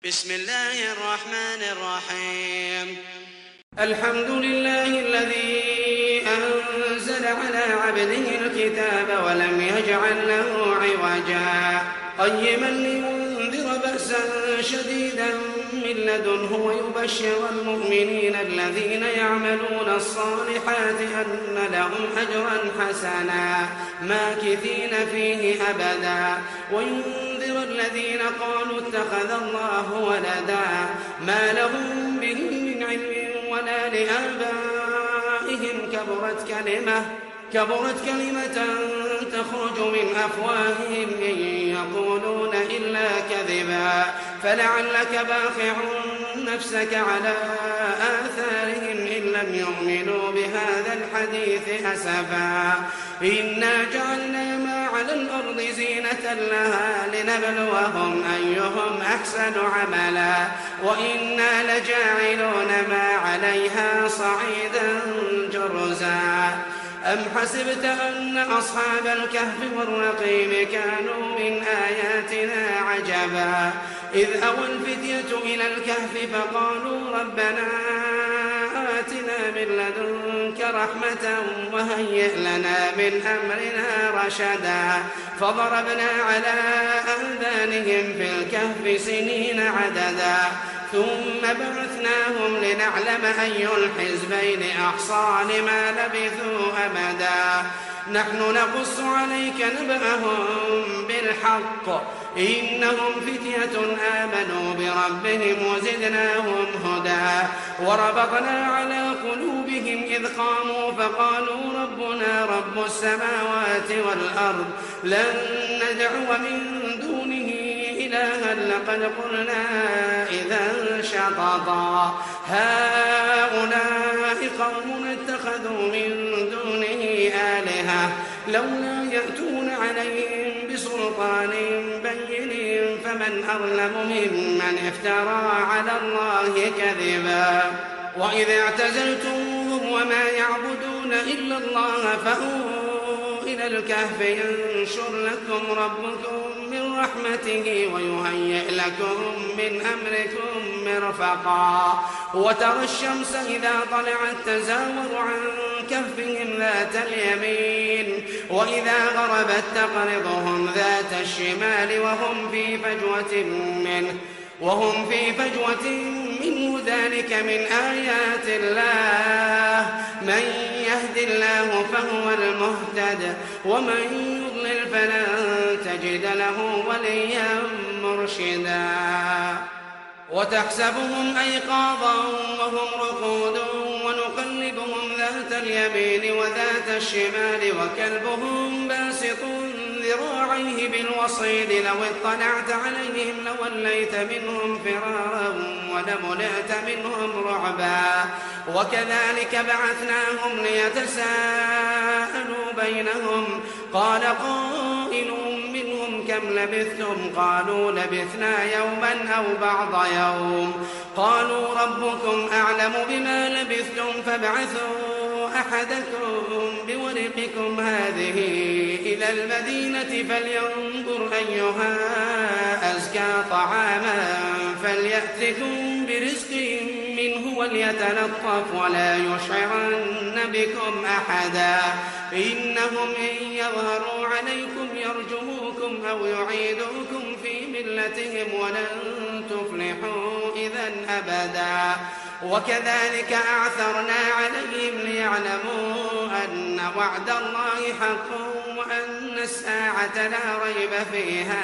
بسم الله الرحمن الرحيم. الحمد لله الذي أنزل على عبده الكتاب ولم يجعل له عوجا قيما لينذر بأسا شديدا من لدنه ويبشر المؤمنين الذين يعملون الصالحات أن لهم أجرا حسنا ماكثين فيه أبدا وينذر الذين قالوا اتخذ الله ولدا ما لهم به من علم ولا لآبائهم كبرت كلمة تخرج من أفواههم إن يقولون إلا كذبا فلعلك باخع نفسك على آثارهم إن لم يؤمنوا بهذا الحديث أسفا إنا جعلنا ما على الأرض زينة لها لنبلوهم أيهم أحسن عملا وإنا لجاعلون ما عليها صعيدا جرزا أم حسبت أن أصحاب الكهف والرقيم كانوا من آياتنا عجبا إذ أوى الفتية إلى الكهف فقالوا ربنا آتنا من لدنك رحمة وهيئ لنا من أمرنا رشدا فضربنا على آذانهم في الكهف سنين عددا ثم بعثناهم لنعلم أي الحزبين أحصى لما لبثوا أمدا نحن نقص عليك نبأهم بالحق إنهم فتية آمنوا بربهم وزدناهم هدى وربطنا على قلوبهم إذ قاموا فقالوا ربنا رب السماوات والأرض لن ندعو من دونه إلها لقد قلنا إذا شططا هؤلاء قوم اتخذوا من دونه آلهة لولا يأتون عليهم بسلطان بين فمن أظلم ممن افترى على الله كذبا وإذ اعتزلتموهم وما يعبدون إلا الله فأووا إلى الكهف ينشر لكم ربكم من رحمته ويهيئ لكم من أمركم مرفقا وترى الشمس إذا طلعت تزاور عن كهفهم ذات اليمين وإذا غربت تقرضهم ذات الشمال وهم في فجوة منه ذلك من آيات الله من يهد الله فهو المهتد ومن يضلل فلن تجد له وليا مرشدا وتحسبهم أيقاظا وهم رقود ونقلبهم ذات اليمين وذات الشمال وكلبهم باسط ذراعيه بالوصيد لو اطلعت عليهم لوليت منهم فرارا ولملئت منهم رعبا وكذلك بعثناهم ليتساءلوا بينهم قال قائل منهم كم لبثتم قالوا لبثنا يوما أو بعض يوم قالوا ربكم أعلم بما لبثتم فابعثوا أحدكم بورقكم هذه إلى المدينة فلينظر أيها أزكى طعاما فليأتكم برزق منه وليتلطف ولا يشعرن بكم أحدا إنهم إن يظهروا عليكم يرجموكم أو يعيدوكم في ملتهم ولن تفلحوا إذا أبدا وكذلك أعثرنا عليهم ليعلموا أن وعد الله حق وأن الساعة لا ريب فيها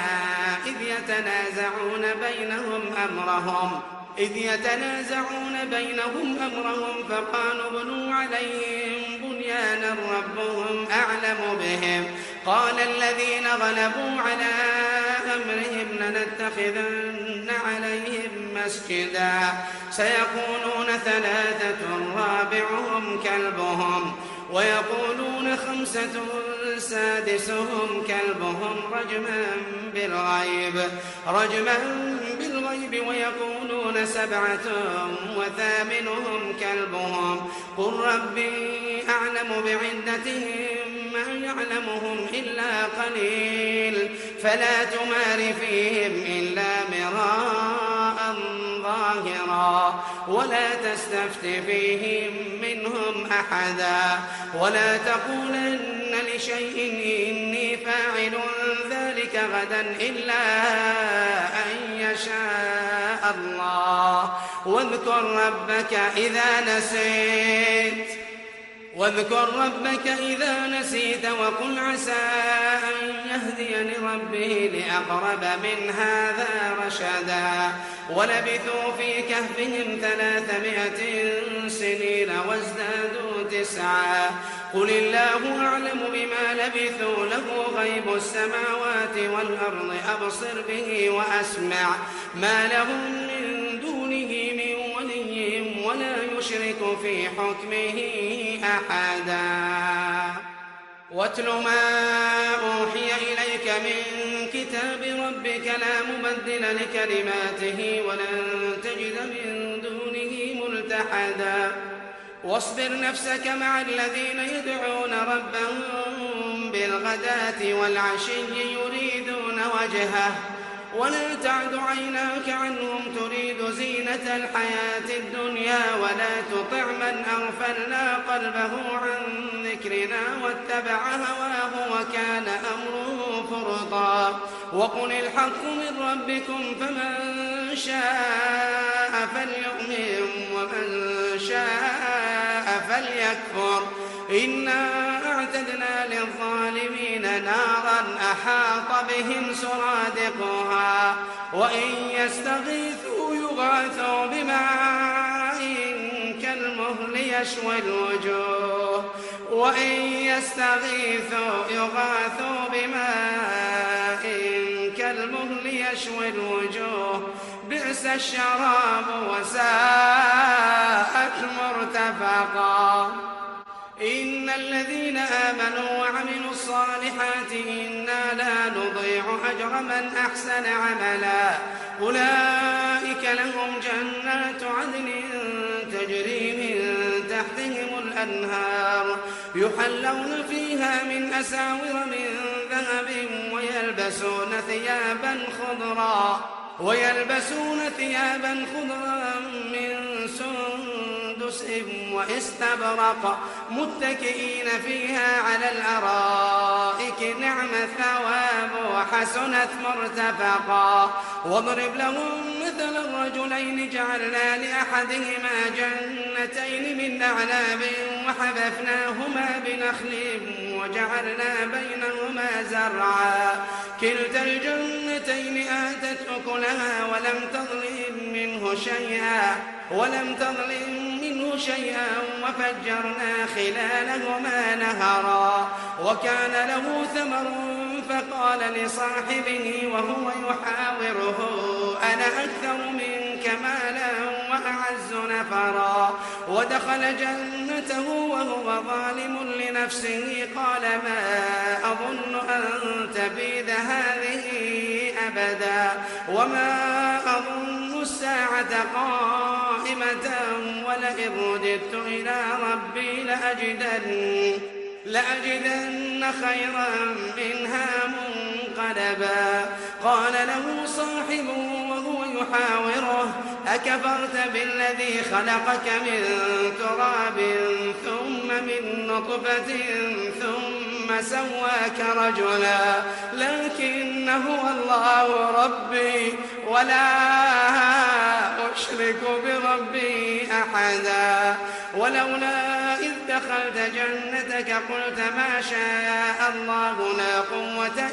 إذ يتنازعون بينهم أمرهم فقالوا ابنوا عليهم بنيانا ربهم أعلم بهم قال الذين غلبوا على أمرهم لنتخذن عليهم مسجدا سيقولون 3 رابعهم كلبهم ويقولون 5 سادسهم كلبهم رجما بالغيب ويقولون 7 وثامنهم كلبهم قل ربي أعلم بعدتهم ما يعلمهم إلا قليل فلا تمار فيهم إلا مراء ظاهرا ولا تستفت فيهم منهم أحدا ولا تقولن لشيء إني فاعل ذلك غدا إلا أن يشاء الله واذكر ربك إذا نسيت وقل عسى أن يهديني ربي لأقرب من هذا رشدا ولبثوا في كهفهم 300 سنين وازدادوا 9 قل الله أعلم بما لبثوا له غيب السماوات والأرض أبصر به وأسمع ما لهم من دونه من ولي ولا يشرك في حكمه أحدا واتل ما أوحي إليك من كتاب ربك لا مبدل لكلماته ولن تجد من دونه ملتحدا واصبر نفسك مع الذين يدعون ربهم بالغداة والعشي يريدون وجهه ولا تعد عيناك عنهم تريد زينة الحياة الدنيا ولا تطع من أغفلنا قلبه عن ذكرنا واتبع هواه وكان أمره فرطا وقل الحق من ربكم فمن شاء فليؤمن ومن شاء فليكفر إنا أعتدنا للظالمين نارا أحاط بهم سرادقها وإن يستغيثوا يغاثوا بماء كالمهل يشوي الوجوه بئس الشراب وساءت مرتفقا إن الذين آمنوا وعملوا الصالحات إنا لا نضيع أجر من أحسن عملا أولئك لهم جنات عدن تجري من تحتهم الأنهار يحلون فيها من أساور من ذهب ويلبسون ثيابا خضرا من سندس واستبرق متكئين فيها على الأرائك نعم الثواب وحسنت مرتفقا واضرب لهم مثل الرجلين جعلنا لأحدهما جنتين من أعناب وحففناهما بنخل وجعلنا بينهما زرعا كلتا الجنتين آتت أكلها ولم تظلم منه شيئا وفجرنا خلالهما نهرا وكان له ثمر فقال لصاحبه وهو يحاوره أنا أكثر منك مالا وأعز نفرا ودخل جنته وهو ظالم لنفسه قال ما أظن أن تبيد هذه أبدا وما أظن الساعة قائمة ولئن رددت إلى ربي لأجدن خيرا منها منقلبا قال له صاحبه وهو يحاوره أكفرت بالذي خلقك من تراب ثم من نطفة ثم سواك رجلا لكن هو الله ربي ولا أشرك بربي أحدا ولولا إذ دخلت جنتك قلت ما شاء الله لا قوة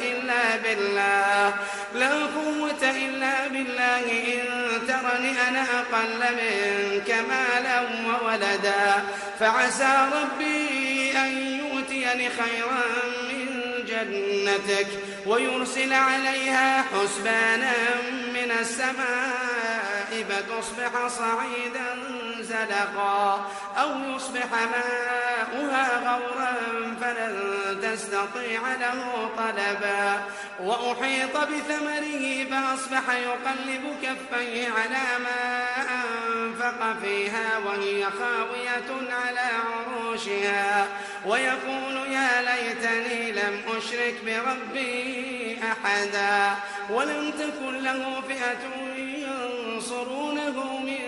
إلا بالله إن ترني أنا أقل منك مالا وولدا فعسى ربي أن يؤتيني خيرا من جنتك ويرسل عليها حسبانا من السماء فتصبح صعيدا زلقا أو يصبح ماؤها غورا فلن تستطيع له طلبا وأحيط بثمره فأصبح يقلب كفيه على ما أنفق فيها وهي خاوية على عروشها ويقول يا ليتني لم أشرك بربي أحدا ولم تكن له فئة ينصرونه من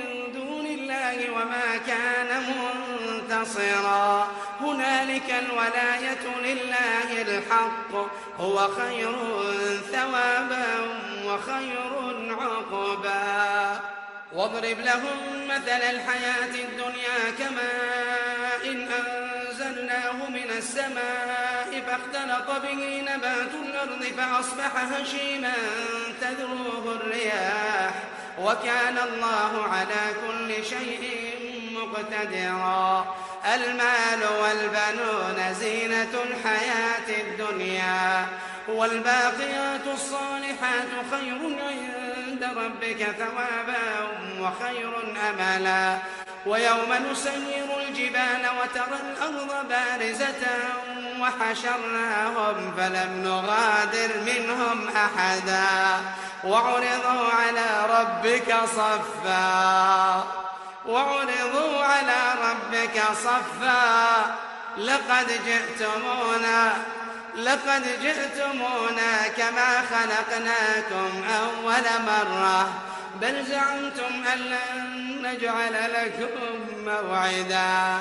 وما كان منتصرا هنالك الولاية لله الحق هو خير ثوابا وخير عقبا واضرب لهم مثل الحياة الدنيا كماء أنزلناه من السماء فاختلط به نبات الأرض فأصبح هشيما تذروه الرياح وكان الله على كل شيء مقتدرا المال والبنون زينة الحياة الدنيا والباقيات الصالحات خير عند ربك ثوابا وخير أملا ويوم نسير الجبال وترى الأرض بارزة وحشرناهم فلم نغادر منهم أحدا وعرضوا على ربك صفا لقد جئتمونا كما خلقناكم أول مرة بل زعمتم أن لن نجعل لكم موعدا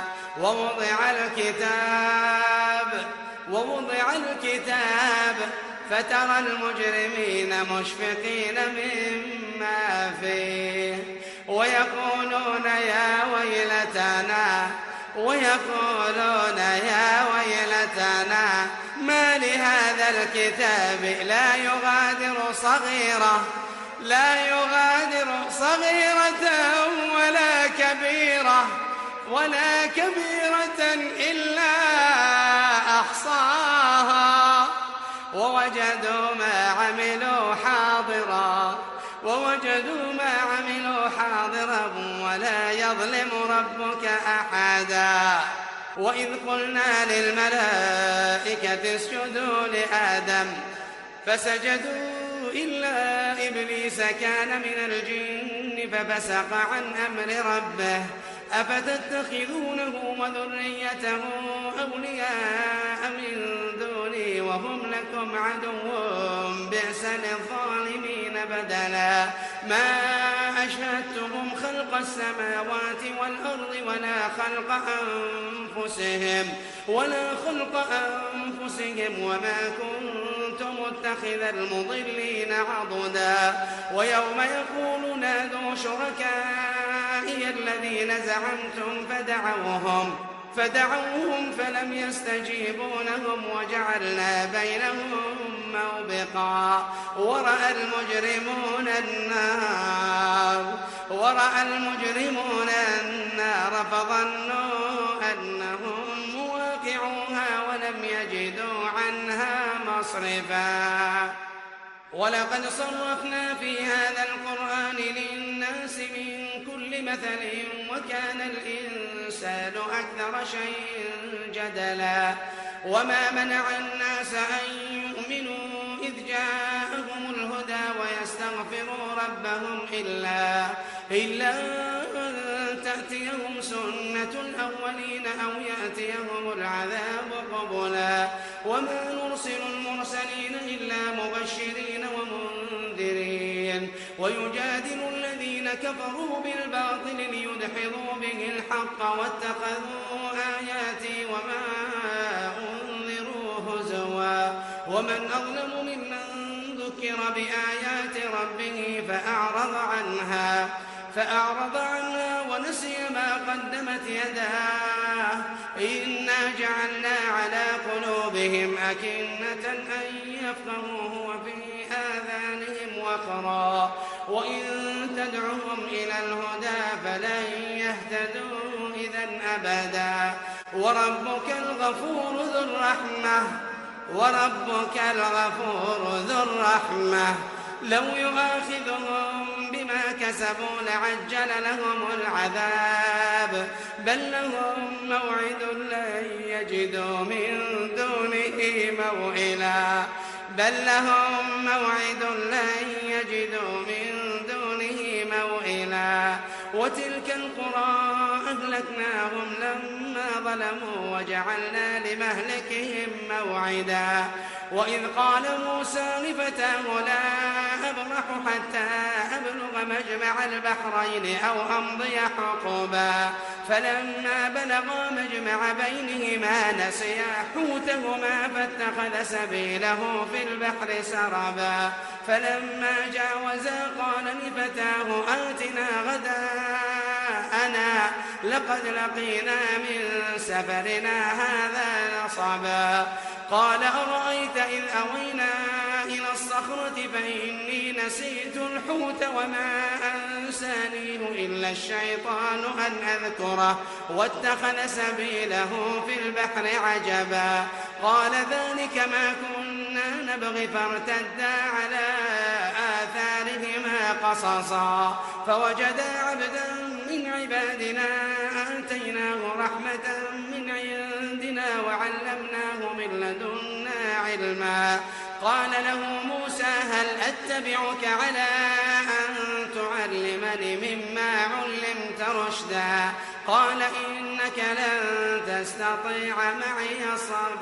ووضع الكتاب فترى المجرمين مشفقين مما فيه ويقولون يا ويلتنا ما لهذا الكتاب لا يغادر صغيرة ولا كبيرة إلا أحصاها ووجدوا ما عملوا حاضرا ولا يظلم ربك أحدا وإذ قلنا للملائكة اسجدوا لآدم فسجدوا إلا إبليس كان من الجن ففسق عن أمر ربه أفتتخذونه وذريته أولياء من دوني وهم لكم عدو بئس للظالمين بدلا ما أشهدتهم خلق السماوات والأرض ولا خلق أنفسهم وما كنت متخذ المضلين عضدا ويوم يقول نادوا شركائي الذين زعمتم فدعوهم فلم يستجيبوا لهم وجعلنا بينهم موبقا ورأى المجرمون النار فظنوا أنهم مواقعوها ولم يجدوا عنها مصرفا ولقد صرفنا في هذا القرآن للناس من كل مثل وكان الإنسان أكثر شيء جدلا وما منع الناس أن يؤمنوا إذ جاءهم الهدى ويستغفروا ربهم إلا أن تأتيهم سنة الأولين أو يأتيهم العذاب قبلا وما نرسل المرسلين إلا مبشرين ومنذرين ويجادل الذين كفروا بالباطل ليدحضوا به الحق واتخذوا آياتي وما أنذروا هزوا ومن أظلم ممن ذكر بآيات ربه فأعرض عنها ونسي ما قدمت يداه إنا جعلنا على قلوبهم أكنة أن يفقهوه وفي آذانهم وقرا وإن تدعهم إلى الهدى فلن يهتدوا إذا أبدا وربك الغفور ذو الرحمة لو يؤاخذهم بما كسبوا لعجل لهم العذاب بل لهم موعد لن يجدوا من دونه موئلا وتلك القرى أهلكناهم لما ظلموا وجعلنا لمهلكهم موعدا وإذ قال موسى لفتاه لا أبرح حتى أبلغ مجمع البحرين أو أمضي حقبا فلما بلغا مجمع بينهما نسيا حوتهما فاتخذ سبيله في البحر سربا فلما جاوزا قال لفتاه آتنا غداءنا لقد لقينا من سفرنا هذا نصبا قال أرأيت إذ أوينا إلى الصخرة فإني نسيت الحوت وما أنسانيه إلا الشيطان أن أذكره واتخذ سبيله في البحر عجبا قال ذلك ما كنا نبغي فارتدا على آثارهما قصصا فوجدا عبدا من عبادنا آتيناه رحمة من عندنا وعلمناه من لدنا علما قال له موسى هل أتبعك على أن تعلمني مما علمت رشدا قال إنك لن تستطيع معي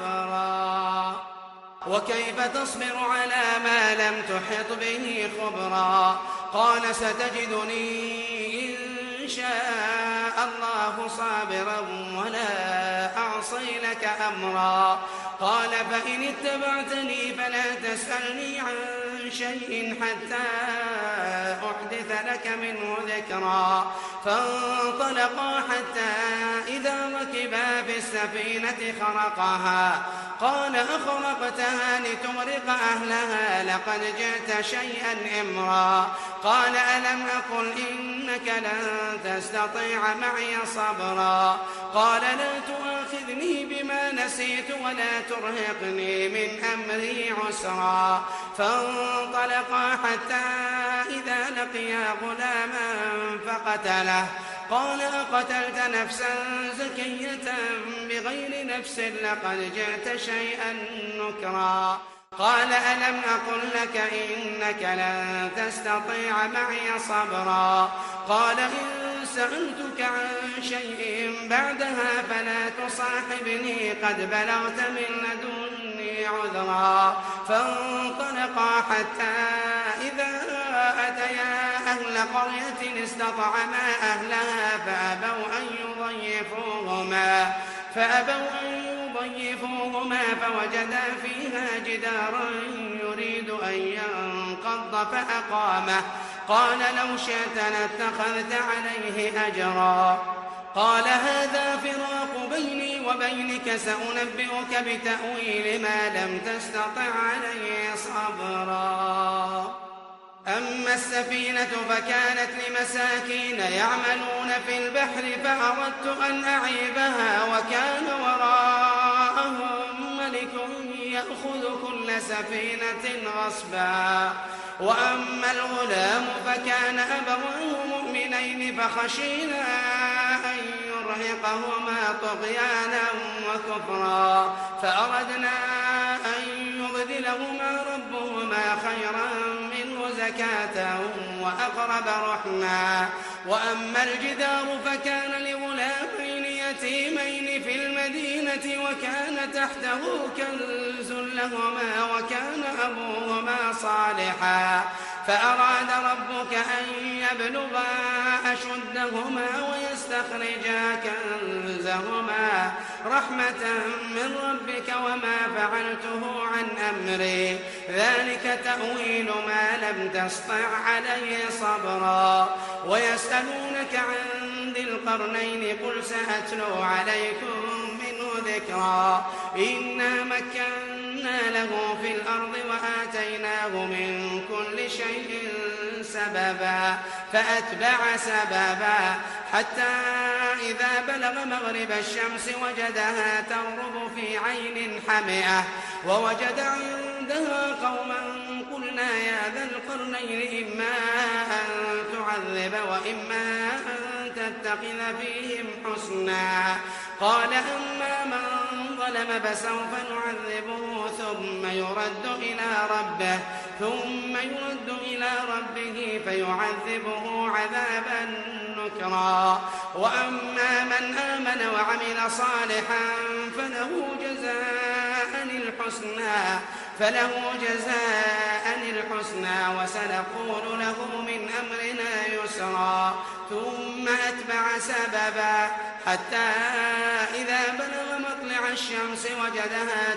صبرا وكيف تصبر على ما لم تحط به خبرا قال ستجدني إن شاء الله صابرا ولا أعصي لك أمرا قال فإن اتبعتني فلا تسألني عن شيء حتى أحدث لك منه ذكرا فانطلقا حتى إذا ركبا في السفينة خرقها قال أخرقتها لتغرق أهلها لقد جئت شيئا إمرا قال ألم أقل إنك لن تستطيع معي صبرا قال لا تؤاخذني بما نسيت ولا ترهقني من أمري عسرا فانطلقا حتى إذا لقيا غلاما فقتله قال أقتلت نفسا زكية بغير نفس لقد جئت شيئا نكرا قال ألم أقل لك إنك لن تستطيع معي صبرا قال إن سألتك عن شيء بعدها فلا تصاحبني قد بلغت من لدني عذرا فانطلقا حتى إذا أتيا أهل قرية استطعما أهلها فأبوا أن يضيفوهما فوجدا فيها جدارا يريد أن ينقض فأقامه قال لو شئت لاتخذت عليه أجرا قال هذا فراق بيني وبينك سأنبئك بتأويل ما لم تستطع عليه صبرا أما السفينة فكانت لمساكين يعملون في البحر فأردت أن أعيبها وكان وراءهم ملك يأخذ كل سفينة غصبا وأما الغلام فكان أبواه مؤمنين فخشينا أن يرهقهما طغيانا وكفرا فأردنا أن يبدلهما ربهما خيرا منه زكاة وأقرب رحما وأما الجدار فكان لغلامين يتيمين في المدينة وكان تحته كنز لهما وكان أبوهما صالحا فأراد ربك أن يبلغا أشدهما ويستخرجا كنزهما رحمة من ربك وما فعلته عن أمري ذلك تأويل ما لم تسطع عليه صبرا ويسألونك عن ذي القرنين قل سأتلو عليكم منه ذكرا إنا مكنا له في الأرض وآتيناه من كل شيء سببا فأتبع سببا حتى إذا بلغ مغرب الشمس وجدها تغرب في عين حمئة ووجد عندها قوما قلنا يا ذا القرنين إما أن تعذب وإما أن تتخذ فيهم حسنا قال أما من ظلم فسوف نعذبه ثم يرد إلى ربه فيعذبه عذابا ذكرا. وأما من آمن وعمل صالحا فله جزاء الحسنى وسنقول له من أمرنا يسرا. ثم أتبع سببا حتى إذا بلغ مطلع الشمس وجدها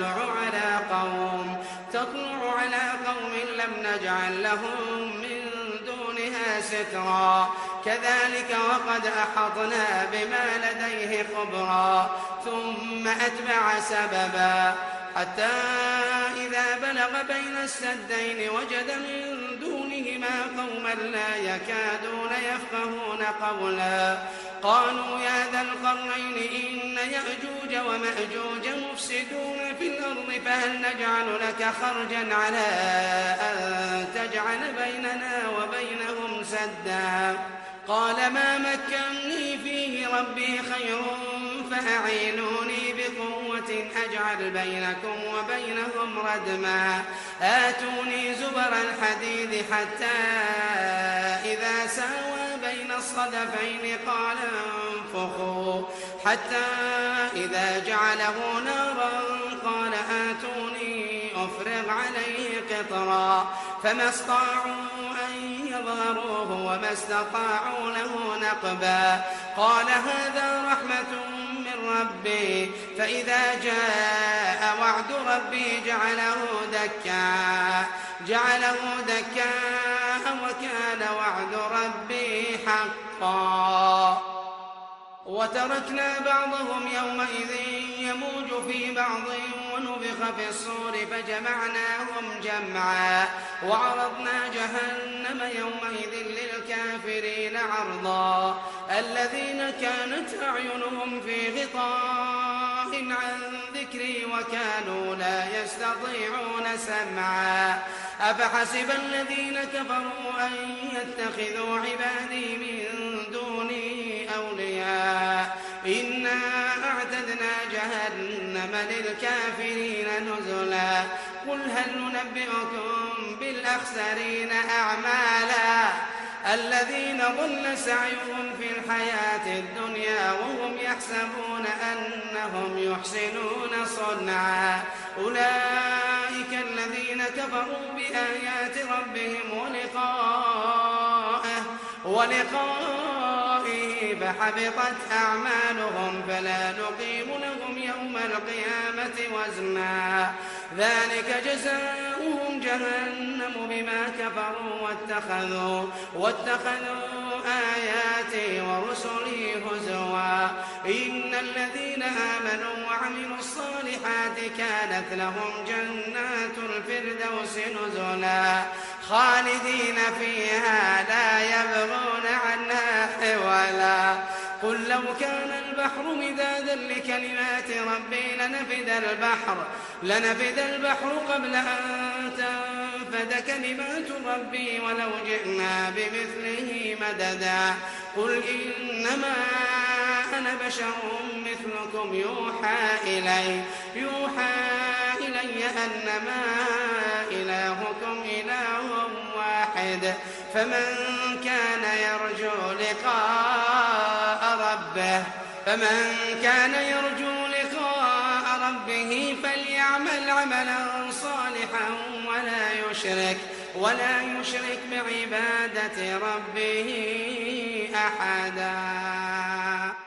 تطلع على قوم لم نجعل لهم من دونها سترا. كذلك وقد أحطنا بما لديه خبرا. ثم أتبع سببا حتى إذا بلغ بين السدين وجد من دونهما قوما لا يكادون يفقهون قولا. قالوا يا ذا القرنين إن يأجوج ومأجوج مفسدون في الأرض فهل نجعل لك خرجا على أن تجعل بيننا وبينهم سدا. قال ما مكنني فيه ربي خير فأعينوني بقوة أجعل بينكم وبينهم ردما. آتوني زبر الحديد حتى إذا ساوى بين الصدفين قال انفخوا حتى إذا جعله نارا قال آتوني أفرغ عليه قطرا. فما استطاعوا أن يظهروه وما استطاعوا له نقبا. قال هذا رحمة من ربي فإذا جاء وعد ربي جعله دكاء وكان وعد ربي حقا. وتركنا بعضهم يومئذ يموج في بعض ونفخ في الصور فجمعناهم جمعا. وعرضنا جهنم يومئذ للكافرين عرضا. الذين كانت أعينهم في غطاء عن ذكري وكانوا لا يستطيعون سمعا. أفحسب الذين كفروا أن يتخذوا عبادي من دوني أولياء إنا أعتدنا جهنم للكافرين نزلا. قل هل ننبئكم بالأخسرين أعمالا الذين ضل سعيهم في الحياة الدنيا وهم يحسبون أنهم يحسنون صنعا. أولئك الذين كفروا بآيات ربهم ولقائه فحبطت أعمالهم فلا نقيم لهم يوم القيامة وزنا. ذلك جزاؤهم جهنم بما كفروا واتخذوا آياتي ورسلي هزوا. إن الذين آمنوا وعملوا الصالحات كانت لهم جنات الفردوس نزلا خالدين فيها لا يبغون عنها حولا. قل لو كان البحر مدادا لكلمات ربي لنفد البحر قبل أن تنفد كلمات ربي ولو جئنا بمثله مددا. قل إنما أنا بشر مثلكم يوحى إلي أنما إلهكم إله واحد. فمن كان يرجو لقاء ربه فليعمل عملا صالحا ولا يشرك بعبادة ربه أحدا.